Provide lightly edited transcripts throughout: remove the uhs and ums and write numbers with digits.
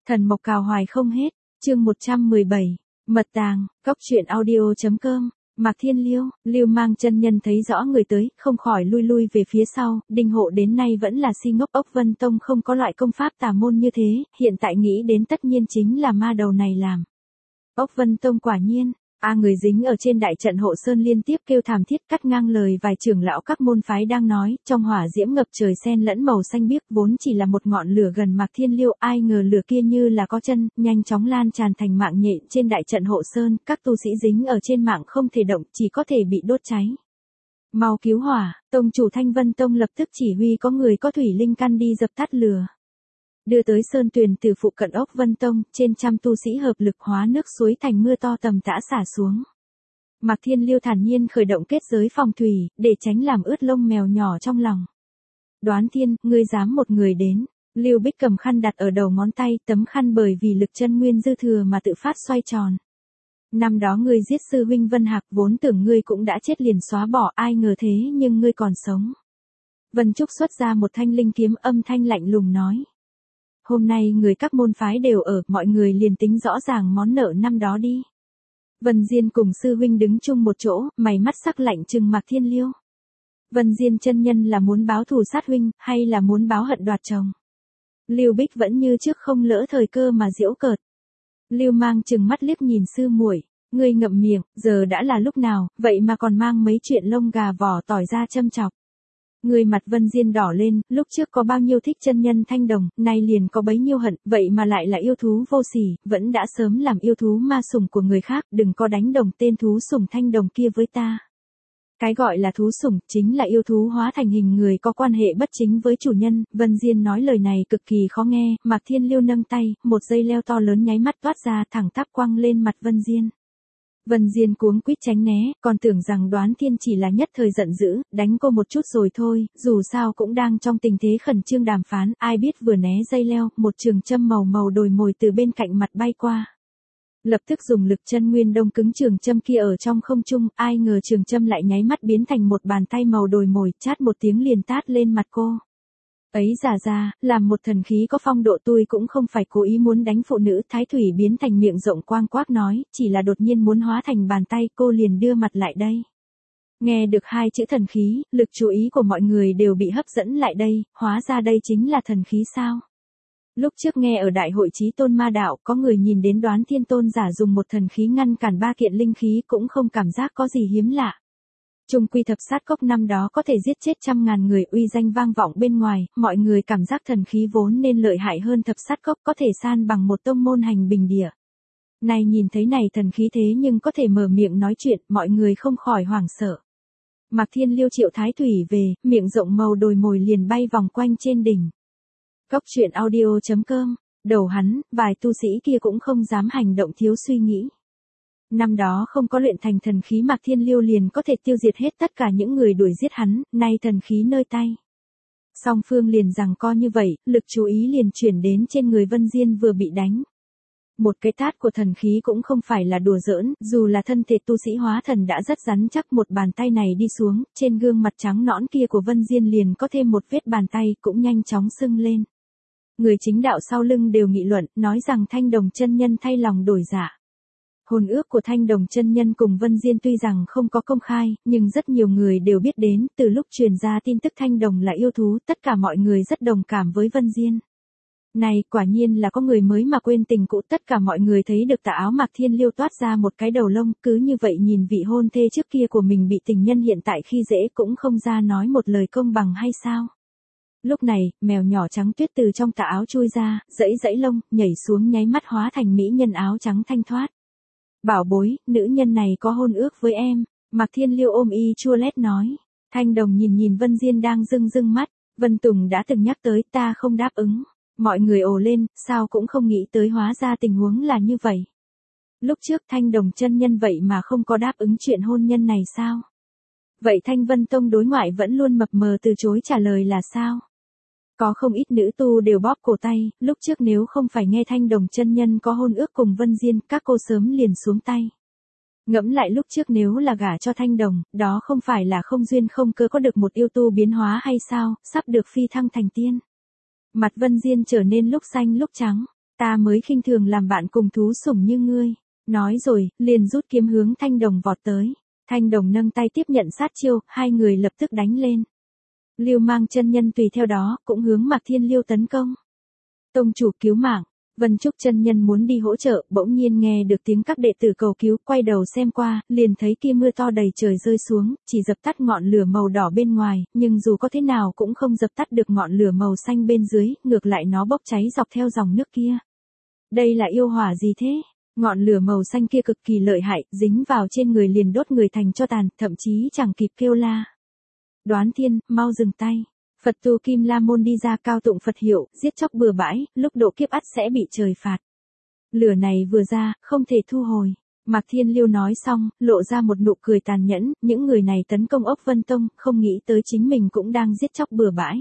Thần mộc cào hoài không hết, chương 117, mật tàng, cóc truyện audio.com, Mạc Thiên Liêu, Lưu Mang chân nhân thấy rõ người tới, không khỏi lui về phía sau, Đinh Hộ đến nay vẫn là si ngốc. Ốc Vân Tông không có loại công pháp tà môn như thế, hiện tại nghĩ đến tất nhiên chính là ma đầu này làm. Ốc Vân Tông quả nhiên, người dính ở trên đại trận hộ sơn liên tiếp kêu thảm thiết, cắt ngang lời vài trưởng lão các môn phái đang nói, trong hỏa diễm ngập trời xen lẫn màu xanh biếc, vốn chỉ là một ngọn lửa gần Mạc Thiên Liêu, ai ngờ lửa kia như là có chân, nhanh chóng lan tràn thành mạng nhện trên đại trận hộ sơn, các tu sĩ dính ở trên mạng không thể động, chỉ có thể bị đốt cháy. Mau cứu hỏa, tông chủ Thanh Vân Tông lập tức chỉ huy có người có thủy linh căn đi dập tắt lửa. Đưa tới sơn tuyền từ phụ cận Ốc Vân Tông, trên trăm tu sĩ hợp lực hóa nước suối thành mưa to tầm tã xả xuống. Mạc Thiên Liêu thản nhiên khởi động kết giới phòng thủy, để tránh làm ướt lông mèo nhỏ trong lòng. Đoán Thiên, ngươi dám một người đến. Lưu Bích cầm khăn đặt ở đầu ngón tay, tấm khăn bởi vì lực chân nguyên dư thừa mà tự phát xoay tròn. Năm đó ngươi giết sư huynh Vân Hạc, vốn tưởng ngươi cũng đã chết liền xóa bỏ, ai ngờ thế nhưng ngươi còn sống. Vân Trúc xuất ra một thanh linh kiếm, âm thanh lạnh lùng nói. Hôm nay người các môn phái đều ở, mọi người liền tính rõ ràng món nợ năm đó đi. Vân Diên cùng sư huynh đứng chung một chỗ, mày mắt sắc lạnh trừng Mạc Thiên Liêu. Vân Diên chân nhân là muốn báo thù sát huynh, hay là muốn báo hận đoạt chồng? Lưu Bích vẫn như trước không lỡ thời cơ mà giễu cợt. Lưu Mang trừng mắt liếc nhìn sư muội, ngươi ngậm miệng, giờ đã là lúc nào, vậy mà còn mang mấy chuyện lông gà vỏ tỏi ra châm chọc. Người mặt Vân Diên đỏ lên, lúc trước có bao nhiêu thích chân nhân Thanh Đồng, nay liền có bấy nhiêu hận, vậy mà lại là yêu thú vô sỉ, vẫn đã sớm làm yêu thú ma sủng của người khác, đừng có đánh đồng tên thú sủng Thanh Đồng kia với ta. Cái gọi là thú sủng, chính là yêu thú hóa thành hình người có quan hệ bất chính với chủ nhân. Vân Diên nói lời này cực kỳ khó nghe, Mạc Thiên Liêu nâng tay, một dây leo to lớn nháy mắt toát ra thẳng tắp quăng lên mặt Vân Diên. Vân Diên cuống quýt tránh né, còn tưởng rằng Đoán Thiên chỉ là nhất thời giận dữ, đánh cô một chút rồi thôi, dù sao cũng đang trong tình thế khẩn trương đàm phán, ai biết vừa né dây leo, một trường châm màu đồi mồi từ bên cạnh mặt bay qua. Lập tức dùng lực chân nguyên đông cứng trường châm kia ở trong không trung, ai ngờ trường châm lại nháy mắt biến thành một bàn tay màu đồi mồi, chát một tiếng liền tát lên mặt cô. Ấy ra, làm một thần khí có phong độ tôi cũng không phải cố ý muốn đánh phụ nữ. Thái Thủy biến thành miệng rộng quang quác nói, chỉ là đột nhiên muốn hóa thành bàn tay, cô liền đưa mặt lại đây. Nghe được hai chữ thần khí, lực chú ý của mọi người đều bị hấp dẫn lại đây, hóa ra đây chính là thần khí sao? Lúc trước nghe ở đại hội chí tôn ma đạo, có người nhìn đến Đoán Thiên tôn giả dùng một thần khí ngăn cản ba kiện linh khí cũng không cảm giác có gì hiếm lạ. Trung quy thập sát cốc năm đó có thể giết chết trăm ngàn người, uy danh vang vọng bên ngoài, mọi người cảm giác thần khí vốn nên lợi hại hơn thập sát cốc, có thể san bằng một tông môn hành bình địa. Này nhìn thấy này thần khí thế nhưng có thể mở miệng nói chuyện, mọi người không khỏi hoảng sợ. Mạc Thiên Liêu triệu Thái Thủy về, miệng rộng màu đồi mồi liền bay vòng quanh trên đỉnh. Cóc truyện audio.com, đầu hắn, vài tu sĩ kia cũng không dám hành động thiếu suy nghĩ. Năm đó không có luyện thành thần khí, Mạc Thiên Liêu liền có thể tiêu diệt hết tất cả những người đuổi giết hắn, nay thần khí nơi tay. Song phương liền giằng co như vậy, lực chú ý liền chuyển đến trên người Vân Diên vừa bị đánh. Một cái tát của thần khí cũng không phải là đùa giỡn, dù là thân thể tu sĩ hóa thần đã rất rắn chắc, một bàn tay này đi xuống, trên gương mặt trắng nõn kia của Vân Diên liền có thêm một vết bàn tay, cũng nhanh chóng sưng lên. Người chính đạo sau lưng đều nghị luận, nói rằng Thanh Đồng chân nhân thay lòng đổi dạ. Hôn ước của Thanh Đồng chân nhân cùng Vân Diên tuy rằng không có công khai, nhưng rất nhiều người đều biết đến, từ lúc truyền ra tin tức Thanh Đồng là yêu thú, tất cả mọi người rất đồng cảm với Vân Diên. Này, quả nhiên là có người mới mà quên tình cũ, tất cả mọi người thấy được tà áo Mạc Thiên Liêu toát ra một cái đầu lông, cứ như vậy nhìn vị hôn thê trước kia của mình bị tình nhân hiện tại khi dễ cũng không ra nói một lời công bằng hay sao. Lúc này, mèo nhỏ trắng tuyết từ trong tà áo chui ra, dẫy lông, nhảy xuống nháy mắt hóa thành mỹ nhân áo trắng thanh thoát. Bảo bối, nữ nhân này có hôn ước với em, Mạc Thiên Liêu ôm y chua lét nói. Thanh Đồng nhìn Vân Diên đang rưng mắt, Vân Tùng đã từng nhắc tới, ta không đáp ứng. Mọi người ồ lên, sao cũng không nghĩ tới hóa ra tình huống là như vậy. Lúc trước Thanh Đồng chân nhân vậy mà không có đáp ứng chuyện hôn nhân này sao? Vậy Thanh Vân Tông đối ngoại vẫn luôn mập mờ từ chối trả lời là sao? Có không ít nữ tu đều bóp cổ tay, lúc trước nếu không phải nghe Thanh Đồng chân nhân có hôn ước cùng Vân Diên, các cô sớm liền xuống tay. Ngẫm lại lúc trước nếu là gả cho Thanh Đồng, đó không phải là không duyên không cớ có được một yêu tu biến hóa hay sao, sắp được phi thăng thành tiên. Mặt Vân Diên trở nên lúc xanh lúc trắng. Ta mới khinh thường làm bạn cùng thú sủng như ngươi. Nói rồi, liền rút kiếm hướng Thanh Đồng vọt tới. Thanh Đồng nâng tay tiếp nhận sát chiêu, hai người lập tức đánh lên. Lưu Mang chân nhân tùy theo đó, cũng hướng Mạc Thiên Liêu tấn công. Tông chủ cứu mạng, Vân Trúc chân nhân muốn đi hỗ trợ, bỗng nhiên nghe được tiếng các đệ tử cầu cứu, quay đầu xem qua, liền thấy kia mưa to đầy trời rơi xuống, chỉ dập tắt ngọn lửa màu đỏ bên ngoài, nhưng dù có thế nào cũng không dập tắt được ngọn lửa màu xanh bên dưới, ngược lại nó bốc cháy dọc theo dòng nước kia. Đây là yêu hỏa gì thế? Ngọn lửa màu xanh kia cực kỳ lợi hại, dính vào trên người liền đốt người thành tro tàn, thậm chí chẳng kịp kêu la. Đoán Thiên, mau dừng tay. Phật tu Kim La Môn đi ra cao tụng Phật hiệu, giết chóc bừa bãi, lúc độ kiếp ắt sẽ bị trời phạt. Lửa này vừa ra, không thể thu hồi. Mạc Thiên Liêu nói xong, lộ ra một nụ cười tàn nhẫn, những người này tấn công Ốc Vân Tông, không nghĩ tới chính mình cũng đang giết chóc bừa bãi.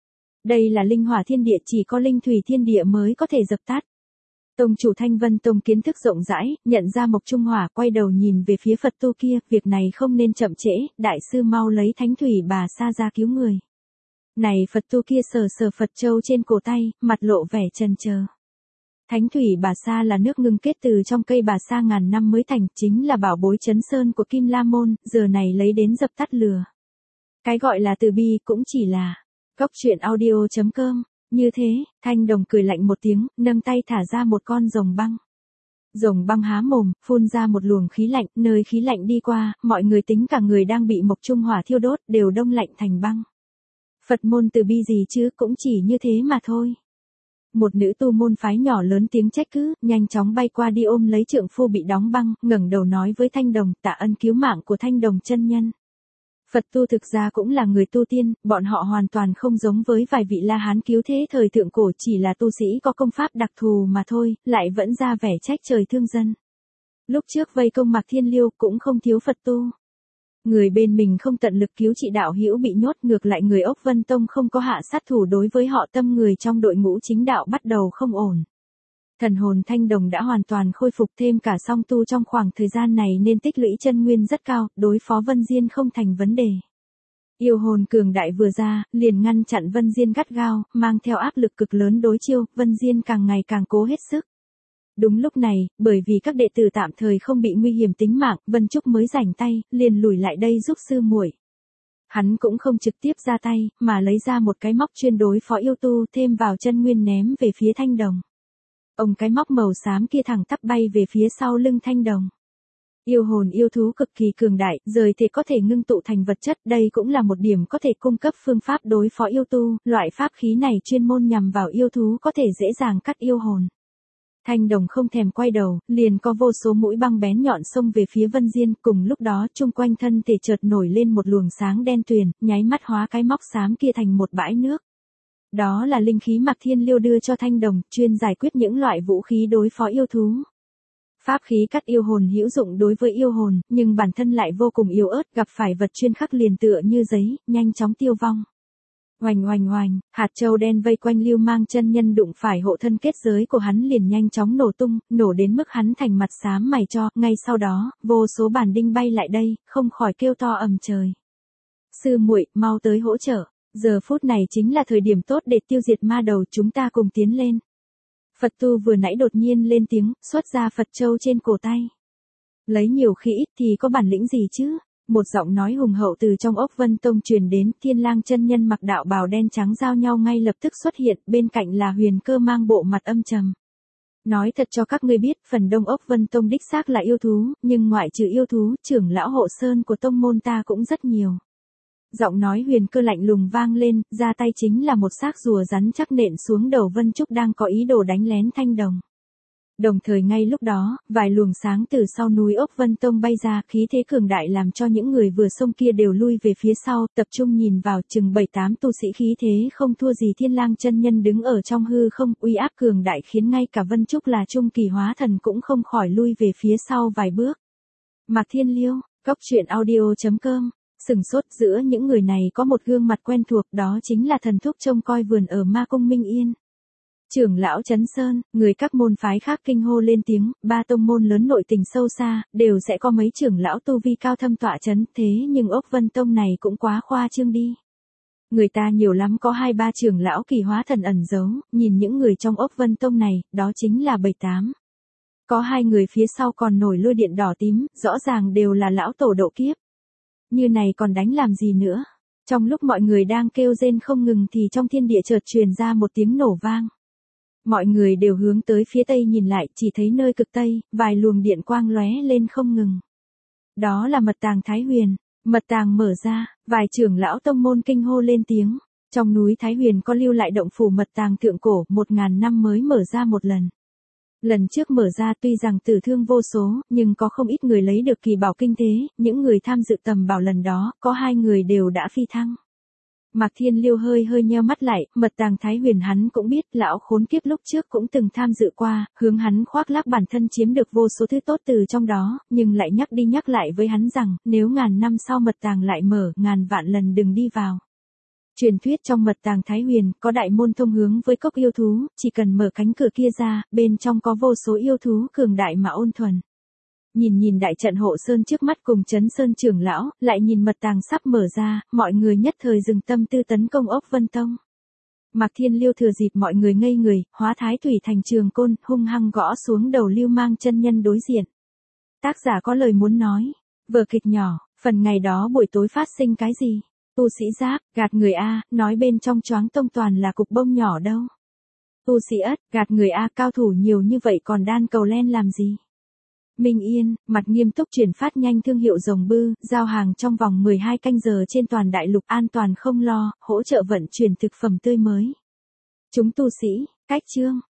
Đây là linh hỏa thiên địa, chỉ có linh thủy thiên địa mới có thể dập tắt. Tông chủ Thanh Vân Tông kiến thức rộng rãi, nhận ra Mộc Trung Hỏa, quay đầu nhìn về phía Phật tu kia, việc này không nên chậm trễ, đại sư mau lấy thánh thủy bà sa ra cứu người. Này Phật tu kia sờ sờ Phật châu trên cổ tay, mặt lộ vẻ chần chờ. Thánh thủy bà sa là nước ngưng kết từ trong cây bà sa ngàn năm mới thành, chính là bảo bối trấn sơn của Kim La Môn, giờ này lấy đến dập tắt lửa. Cái gọi là từ bi cũng chỉ là Cốc Truyện Audio.com. Như thế, Thanh Đồng cười lạnh một tiếng, nâng tay thả ra một con rồng băng. Rồng băng há mồm, phun ra một luồng khí lạnh, nơi khí lạnh đi qua, mọi người tính cả người đang bị Mộc Trung Hỏa thiêu đốt, đều đông lạnh thành băng. Phật môn từ bi gì chứ, cũng chỉ như thế mà thôi. Một nữ tu môn phái nhỏ lớn tiếng trách cứ, nhanh chóng bay qua đi ôm lấy trượng phu bị đóng băng, ngẩng đầu nói với Thanh Đồng, tạ ân cứu mạng của Thanh Đồng chân nhân. Phật tu thực ra cũng là người tu tiên, bọn họ hoàn toàn không giống với vài vị La Hán cứu thế thời thượng cổ, chỉ là tu sĩ có công pháp đặc thù mà thôi, lại vẫn ra vẻ trách trời thương dân. Lúc trước vây công Mạc Thiên Liêu cũng không thiếu Phật tu. Người bên mình không tận lực cứu trị đạo hữu bị nhốt, ngược lại người Ốc Vân Tông không có hạ sát thủ đối với họ, tâm người trong đội ngũ chính đạo bắt đầu không ổn. Thần hồn Thanh Đồng đã hoàn toàn khôi phục, thêm cả song tu trong khoảng thời gian này nên tích lũy chân nguyên rất cao, đối phó Vân Diên không thành vấn đề. Yêu hồn cường đại vừa ra, liền ngăn chặn Vân Diên gắt gao, mang theo áp lực cực lớn đối chiêu, Vân Diên càng ngày càng cố hết sức. Đúng lúc này, bởi vì các đệ tử tạm thời không bị nguy hiểm tính mạng, Vân Trúc mới rảnh tay, liền lùi lại đây giúp sư muội. Hắn cũng không trực tiếp ra tay, mà lấy ra một cái móc chuyên đối phó yêu tu, thêm vào chân nguyên ném về phía Thanh Đồng. Ông cái móc màu xám kia thẳng tắp bay về phía sau lưng Thanh Đồng. Yêu hồn yêu thú cực kỳ cường đại, rời thể có thể ngưng tụ thành vật chất, đây cũng là một điểm có thể cung cấp phương pháp đối phó yêu tu, loại pháp khí này chuyên môn nhằm vào yêu thú có thể dễ dàng cắt yêu hồn. Thanh Đồng không thèm quay đầu, liền có vô số mũi băng bén nhọn xông về phía Vân Diên, cùng lúc đó chung quanh thân thể chợt nổi lên một luồng sáng đen tuyền, nháy mắt hóa cái móc xám kia thành một bãi nước. Đó là linh khí Mạc Thiên Liêu đưa cho Thanh Đồng, chuyên giải quyết những loại vũ khí đối phó yêu thú. Pháp khí cắt yêu hồn hữu dụng đối với yêu hồn, nhưng bản thân lại vô cùng yếu ớt, gặp phải vật chuyên khắc liền tựa như giấy, nhanh chóng tiêu vong. Oành oành oành, hạt châu đen vây quanh Lưu Mang chân nhân đụng phải hộ thân kết giới của hắn liền nhanh chóng nổ tung, nổ đến mức hắn thành mặt xám mày cho, ngay sau đó, vô số bản đinh bay lại đây, không khỏi kêu to ầm trời. Sư muội, mau tới hỗ trợ, giờ phút này chính là thời điểm tốt để tiêu diệt ma đầu, chúng ta cùng tiến lên. Phật tu vừa nãy đột nhiên lên tiếng, xuất ra Phật châu trên cổ tay. Lấy nhiều khi ít thì có bản lĩnh gì chứ? Một giọng nói hùng hậu từ trong Ốc Vân Tông truyền đến, Thiên Lang chân nhân mặc đạo bào đen trắng giao nhau ngay lập tức xuất hiện, bên cạnh là Huyền Cơ mang bộ mặt âm trầm. Nói thật cho các ngươi biết, phần đông Ốc Vân Tông đích xác là yêu thú, nhưng ngoại trừ yêu thú, trưởng lão hộ sơn của tông môn ta cũng rất nhiều. Giọng nói Huyền Cơ lạnh lùng vang lên, ra tay chính là một xác rùa rắn chắc nện xuống đầu Vân Trúc đang có ý đồ đánh lén Thanh Đồng. Đồng thời ngay lúc đó, vài luồng sáng từ sau núi Ốc Vân Tông bay ra, khí thế cường đại làm cho những người vừa xông kia đều lui về phía sau, tập trung nhìn vào, chừng 7-8 tu sĩ khí thế không thua gì Thiên Lang chân nhân đứng ở trong hư không, uy áp cường đại khiến ngay cả Vân Trúc là trung kỳ hóa thần cũng không khỏi lui về phía sau vài bước. Mạc Thiên Liêu, Cốc Truyện Audio.com. Sừng sốt, giữa những người này có một gương mặt quen thuộc, đó chính là thần thúc trông coi vườn ở Ma Cung Minh Yên. Trưởng lão Trấn Sơn, người các môn phái khác kinh hô lên tiếng, ba tông môn lớn nội tình sâu xa, đều sẽ có mấy trưởng lão tu vi cao thâm tọa trấn, thế nhưng Ốc Vân Tông này cũng quá khoa trương đi. Người ta nhiều lắm có 2-3 trưởng lão kỳ hóa thần ẩn giấu, nhìn những người trong ốc Vân Tông này, đó chính là 7-8. Có 2 người phía sau còn nổi lôi điện đỏ tím, rõ ràng đều là lão tổ độ kiếp. Như này còn đánh làm gì nữa? Trong lúc mọi người đang kêu rên không ngừng thì trong thiên địa chợt truyền ra một tiếng nổ vang. Mọi người đều hướng tới phía tây nhìn lại, chỉ thấy nơi cực tây, vài luồng điện quang lóe lên không ngừng. Đó là mật tàng Thái Huyền. Mật tàng mở ra, vài trưởng lão tông môn kinh hô lên tiếng. Trong núi Thái Huyền có lưu lại động phủ mật tàng thượng cổ, 1000 năm mới mở ra một lần. Lần trước mở ra tuy rằng tử thương vô số, nhưng có không ít người lấy được kỳ bảo kinh thế, những người tham dự tầm bảo lần đó, có 2 người đều đã phi thăng. Mạc Thiên Liêu hơi nheo mắt lại, mật tàng Thái Huyền hắn cũng biết, lão khốn kiếp lúc trước cũng từng tham dự qua, hướng hắn khoác lác bản thân chiếm được vô số thứ tốt từ trong đó, nhưng lại nhắc đi nhắc lại với hắn rằng, nếu ngàn năm sau mật tàng lại mở, ngàn vạn lần đừng đi vào. Truyền thuyết trong mật tàng Thái Huyền, có đại môn thông hướng với cốc yêu thú, chỉ cần mở cánh cửa kia ra, bên trong có vô số yêu thú cường đại mà ôn thuần. Nhìn đại trận hộ sơn trước mắt cùng Trấn Sơn trưởng lão, lại nhìn mật tàng sắp mở ra, mọi người nhất thời dừng tâm tư tấn công ốc Vân Tông. Mạc Thiên Liêu thừa dịp mọi người ngây người, hóa thái thủy thành trường côn, hung hăng gõ xuống đầu Lưu Mang chân nhân đối diện. Tác giả có lời muốn nói. Vở kịch nhỏ, phần ngày đó buổi tối phát sinh cái gì? Tu sĩ Giáp, gạt người A, nói bên trong choáng tông toàn là cục bông nhỏ đâu. Tu sĩ Ất, gạt người A, cao thủ nhiều như vậy còn đan cầu len làm gì? Minh Yên, mặt nghiêm túc chuyển phát nhanh thương hiệu Rồng Bư, giao hàng trong vòng 12 canh giờ trên toàn đại lục an toàn không lo, hỗ trợ vận chuyển thực phẩm tươi mới. Chúng tu sĩ, cách chương.